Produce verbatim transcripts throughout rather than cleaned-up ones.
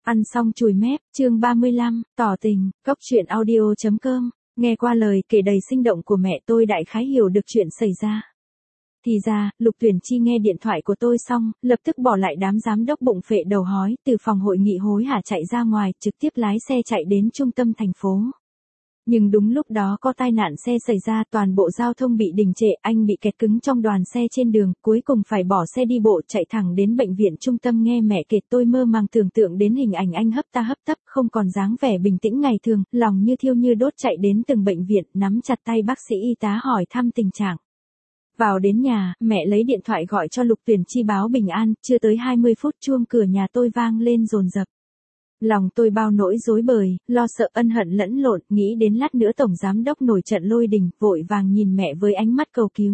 Ăn xong chùi mép, chương ba mươi lăm, tỏ tình, cốc truyện audio chấm com, nghe qua lời kể đầy sinh động của mẹ tôi đại khái hiểu được chuyện xảy ra. Thì ra, Lục Tuyển Chi nghe điện thoại của tôi xong, lập tức bỏ lại đám giám đốc bụng phệ đầu hói, từ phòng hội nghị hối hả chạy ra ngoài, trực tiếp lái xe chạy đến trung tâm thành phố. Nhưng đúng lúc đó có tai nạn xe xảy ra, toàn bộ giao thông bị đình trệ, anh bị kẹt cứng trong đoàn xe trên đường, cuối cùng phải bỏ xe đi bộ chạy thẳng đến bệnh viện trung tâm. Nghe mẹ kể tôi mơ màng tưởng tượng đến hình ảnh anh hấp ta hấp tấp, không còn dáng vẻ bình tĩnh ngày thường, lòng như thiêu như đốt chạy đến từng bệnh viện, nắm chặt tay bác sĩ y tá hỏi thăm tình trạng. Vào đến nhà, mẹ lấy điện thoại gọi cho Lục Tuyển Chi báo bình an, chưa tới hai mươi phút chuông cửa nhà tôi vang lên dồn dập. Lòng tôi bao nỗi rối bời, lo sợ ân hận lẫn lộn, nghĩ đến lát nữa tổng giám đốc nổi trận lôi đình, vội vàng nhìn mẹ với ánh mắt cầu cứu.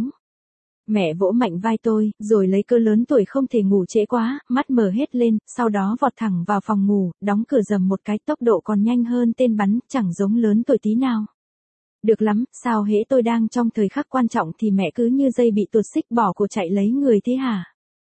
Mẹ vỗ mạnh vai tôi, rồi lấy cớ lớn tuổi không thể ngủ trễ quá, mắt mở hết lên, sau đó vọt thẳng vào phòng ngủ, đóng cửa rầm một cái, tốc độ còn nhanh hơn tên bắn, chẳng giống lớn tuổi tí nào. Được lắm, sao hễ tôi đang trong thời khắc quan trọng thì mẹ cứ như dây bị tuột xích bỏ cuộc chạy lấy người thế hả?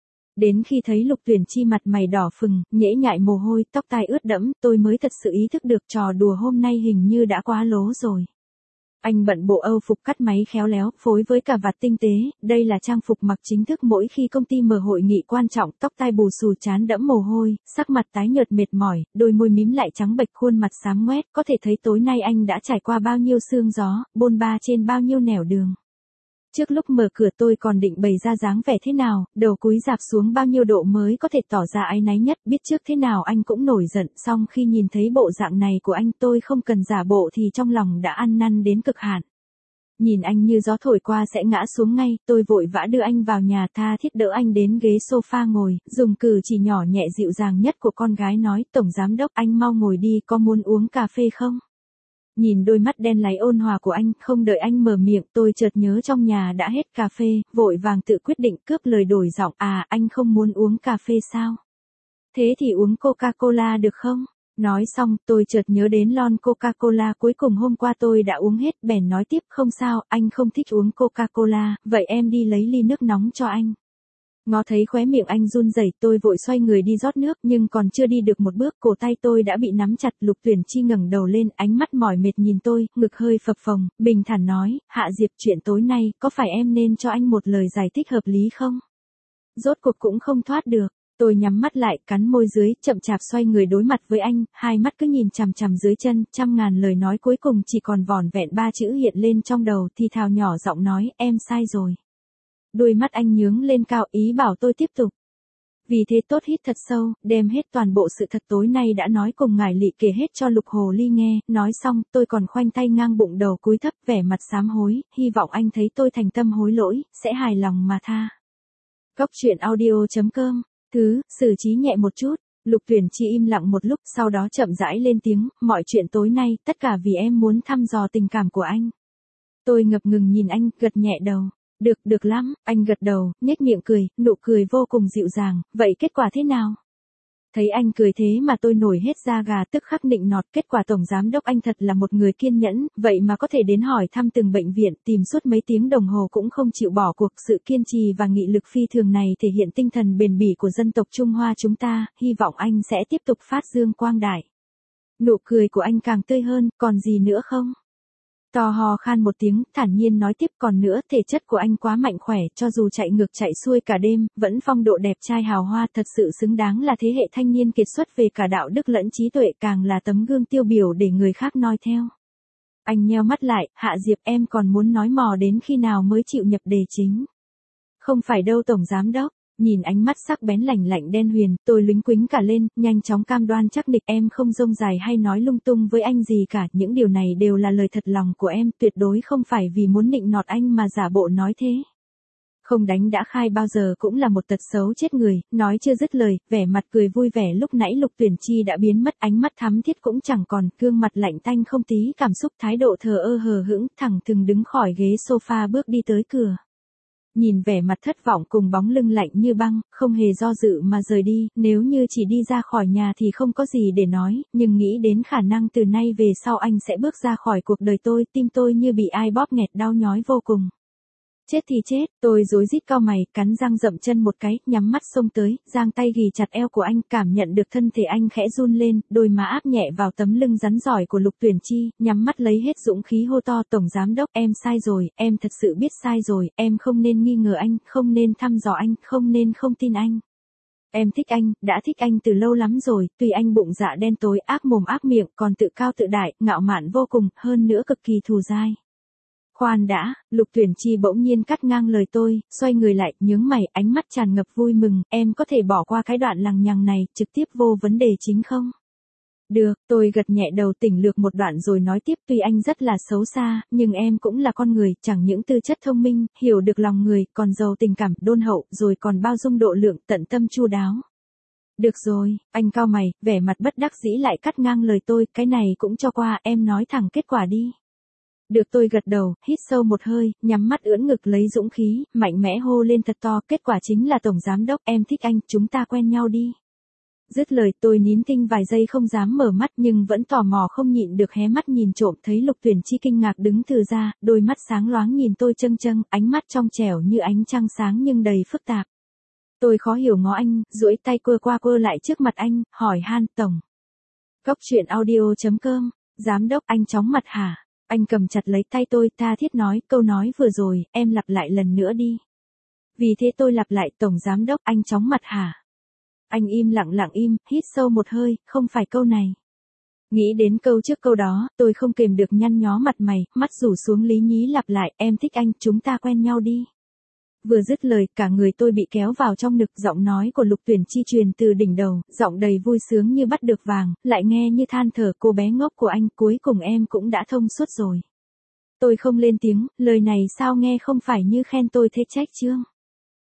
Đến khi thấy Lục Tuyển Chi mặt mày đỏ phừng, nhễ nhại mồ hôi, tóc tai ướt đẫm, tôi mới thật sự ý thức được trò đùa hôm nay hình như đã quá lố rồi. Anh bận bộ Âu phục cắt máy khéo léo, phối với cà vạt tinh tế, đây là trang phục mặc chính thức mỗi khi công ty mở hội nghị quan trọng, tóc tai bù xù trán đẫm mồ hôi, sắc mặt tái nhợt mệt mỏi, đôi môi mím lại trắng bệch, khuôn mặt xám ngoét, có thể thấy tối nay anh đã trải qua bao nhiêu sương gió, bôn ba trên bao nhiêu nẻo đường. Trước lúc mở cửa tôi còn định bày ra dáng vẻ thế nào, đầu cúi rạp xuống bao nhiêu độ mới có thể tỏ ra áy náy nhất, biết trước thế nào anh cũng nổi giận, song khi nhìn thấy bộ dạng này của anh tôi không cần giả bộ thì trong lòng đã ăn năn đến cực hạn. Nhìn anh như gió thổi qua sẽ ngã xuống ngay, tôi vội vã đưa anh vào nhà, tha thiết đỡ anh đến ghế sofa ngồi, dùng cử chỉ nhỏ nhẹ dịu dàng nhất của con gái nói, tổng giám đốc anh mau ngồi đi, có muốn uống cà phê không? Nhìn đôi mắt đen láy ôn hòa của anh, không đợi anh mở miệng, tôi chợt nhớ trong nhà đã hết cà phê, vội vàng tự quyết định cướp lời đổi giọng, à, anh không muốn uống cà phê sao? Thế thì uống Coca-Cola được không? Nói xong, tôi chợt nhớ đến lon Coca-Cola cuối cùng hôm qua tôi đã uống hết, bèn nói tiếp, không sao, anh không thích uống Coca-Cola, vậy em đi lấy ly nước nóng cho anh. Ngó thấy khóe miệng anh run rẩy, tôi vội xoay người đi rót nước, nhưng còn chưa đi được một bước, cổ tay tôi đã bị nắm chặt. Lục Tuyển Chi ngẩng đầu lên, ánh mắt mỏi mệt nhìn tôi, ngực hơi phập phồng, bình thản nói, Hạ Diệp, chuyện tối nay, có phải em nên cho anh một lời giải thích hợp lý không? Rốt cuộc cũng không thoát được. Tôi nhắm mắt lại, cắn môi dưới, chậm chạp xoay người đối mặt với anh, hai mắt cứ nhìn chằm chằm dưới chân, trăm ngàn lời nói cuối cùng chỉ còn vỏn vẹn ba chữ hiện lên trong đầu, thì thào nhỏ giọng nói, em sai rồi. Đôi mắt anh nhướng lên cao, ý bảo tôi tiếp tục. Vì thế tốt hít thật sâu, đem hết toàn bộ sự thật tối nay đã nói cùng ngải lị kể hết cho Lục Hồ Ly nghe, nói xong, tôi còn khoanh tay ngang bụng đầu cúi thấp, vẻ mặt sám hối, hy vọng anh thấy tôi thành tâm hối lỗi, sẽ hài lòng mà tha. Cốc truyện audio chấm com, thứ, xử trí nhẹ một chút. Lục Tuyển Chi im lặng một lúc, sau đó chậm rãi lên tiếng, mọi chuyện tối nay, tất cả vì em muốn thăm dò tình cảm của anh. Tôi ngập ngừng nhìn anh, gật nhẹ đầu. Được, được lắm, anh gật đầu, nhếch miệng cười, nụ cười vô cùng dịu dàng, vậy kết quả thế nào? Thấy anh cười thế mà tôi nổi hết da gà, tức khắc nịnh nọt, kết quả tổng giám đốc anh thật là một người kiên nhẫn, vậy mà có thể đến hỏi thăm từng bệnh viện, tìm suốt mấy tiếng đồng hồ cũng không chịu bỏ cuộc, sự kiên trì và nghị lực phi thường này thể hiện tinh thần bền bỉ của dân tộc Trung Hoa chúng ta, hy vọng anh sẽ tiếp tục phát dương quang đại. Nụ cười của anh càng tươi hơn, còn gì nữa không? To ho khan một tiếng, thản nhiên nói tiếp, còn nữa, thể chất của anh quá mạnh khỏe, cho dù chạy ngược chạy xuôi cả đêm, vẫn phong độ đẹp trai hào hoa, thật sự xứng đáng là thế hệ thanh niên kiệt xuất về cả đạo đức lẫn trí tuệ, càng là tấm gương tiêu biểu để người khác noi theo. Anh nheo mắt lại, Hạ Diệp, em còn muốn nói mò đến khi nào mới chịu nhập đề chính? Không phải đâu tổng giám đốc. Nhìn ánh mắt sắc bén lạnh lạnh đen huyền, tôi lính quính cả lên, nhanh chóng cam đoan chắc nịch, em không rông dài hay nói lung tung với anh gì cả, những điều này đều là lời thật lòng của em, tuyệt đối không phải vì muốn nịnh nọt anh mà giả bộ nói thế. Không đánh đã khai bao giờ cũng là một tật xấu chết người, nói chưa dứt lời, vẻ mặt cười vui vẻ lúc nãy Lục Tuyển Chi đã biến mất, ánh mắt thắm thiết cũng chẳng còn, gương mặt lạnh tanh không tí cảm xúc, thái độ thờ ơ hờ hững, thẳng thừng đứng khỏi ghế sofa bước đi tới cửa. Nhìn vẻ mặt thất vọng cùng bóng lưng lạnh như băng, không hề do dự mà rời đi, nếu như chỉ đi ra khỏi nhà thì không có gì để nói, nhưng nghĩ đến khả năng từ nay về sau anh sẽ bước ra khỏi cuộc đời tôi, tim tôi như bị ai bóp nghẹt đau nhói vô cùng. Chết thì chết, tôi rối rít cau mày, cắn răng dậm chân một cái, nhắm mắt xông tới, giang tay ghì chặt eo của anh, cảm nhận được thân thể anh khẽ run lên, đôi má áp nhẹ vào tấm lưng rắn giỏi của Lục Tuyển Chi, nhắm mắt lấy hết dũng khí hô to, tổng giám đốc, em sai rồi, em thật sự biết sai rồi, em không nên nghi ngờ anh, không nên thăm dò anh, không nên không tin anh. Em thích anh, đã thích anh từ lâu lắm rồi, tuy anh bụng dạ đen tối, ác mồm ác miệng, còn tự cao tự đại, ngạo mạn vô cùng, hơn nữa cực kỳ thù dai. Khoan đã, Lục Tuyển Chi bỗng nhiên cắt ngang lời tôi, xoay người lại, nhướng mày, ánh mắt tràn ngập vui mừng, em có thể bỏ qua cái đoạn lằng nhằng này, trực tiếp vô vấn đề chính không? Được, tôi gật nhẹ đầu tỉnh lược một đoạn rồi nói tiếp, tuy anh rất là xấu xa, nhưng em cũng là con người, chẳng những tư chất thông minh, hiểu được lòng người, còn giàu tình cảm, đôn hậu, rồi còn bao dung độ lượng, tận tâm chu đáo. Được rồi, anh cau mày, vẻ mặt bất đắc dĩ lại cắt ngang lời tôi, cái này cũng cho qua, em nói thẳng kết quả đi. Được, tôi gật đầu, hít sâu một hơi, nhắm mắt ưỡn ngực lấy dũng khí, mạnh mẽ hô lên thật to, kết quả chính là tổng giám đốc, em thích anh, chúng ta quen nhau đi. Dứt lời tôi nín thinh vài giây không dám mở mắt nhưng vẫn tò mò không nhịn được hé mắt nhìn trộm, thấy Lục Tuyển Chi kinh ngạc đứng từ ra, đôi mắt sáng loáng nhìn tôi châng châng, ánh mắt trong trẻo như ánh trăng sáng nhưng đầy phức tạp. Tôi khó hiểu ngó anh, duỗi tay quơ qua quơ lại trước mặt anh, hỏi han, tổng. Cốc truyện audio chấm com, giám đốc, anh chóng mặt hả? Anh cầm chặt lấy tay tôi, tha thiết nói, câu nói vừa rồi, em lặp lại lần nữa đi. Vì thế tôi lặp lại, tổng giám đốc, anh chóng mặt hả? Anh im lặng lặng im, hít sâu một hơi, không phải câu này. Nghĩ đến câu trước câu đó, tôi không kềm được nhăn nhó mặt mày, mắt rủ xuống lý nhí lặp lại, em thích anh, chúng ta quen nhau đi. Vừa dứt lời, cả người tôi bị kéo vào trong nực, giọng nói của Lục Tuyển Chi truyền từ đỉnh đầu, giọng đầy vui sướng như bắt được vàng, lại nghe như than thở, cô bé ngốc của anh, cuối cùng em cũng đã thông suốt rồi. Tôi không lên tiếng, lời này sao nghe không phải như khen tôi thế trách chương.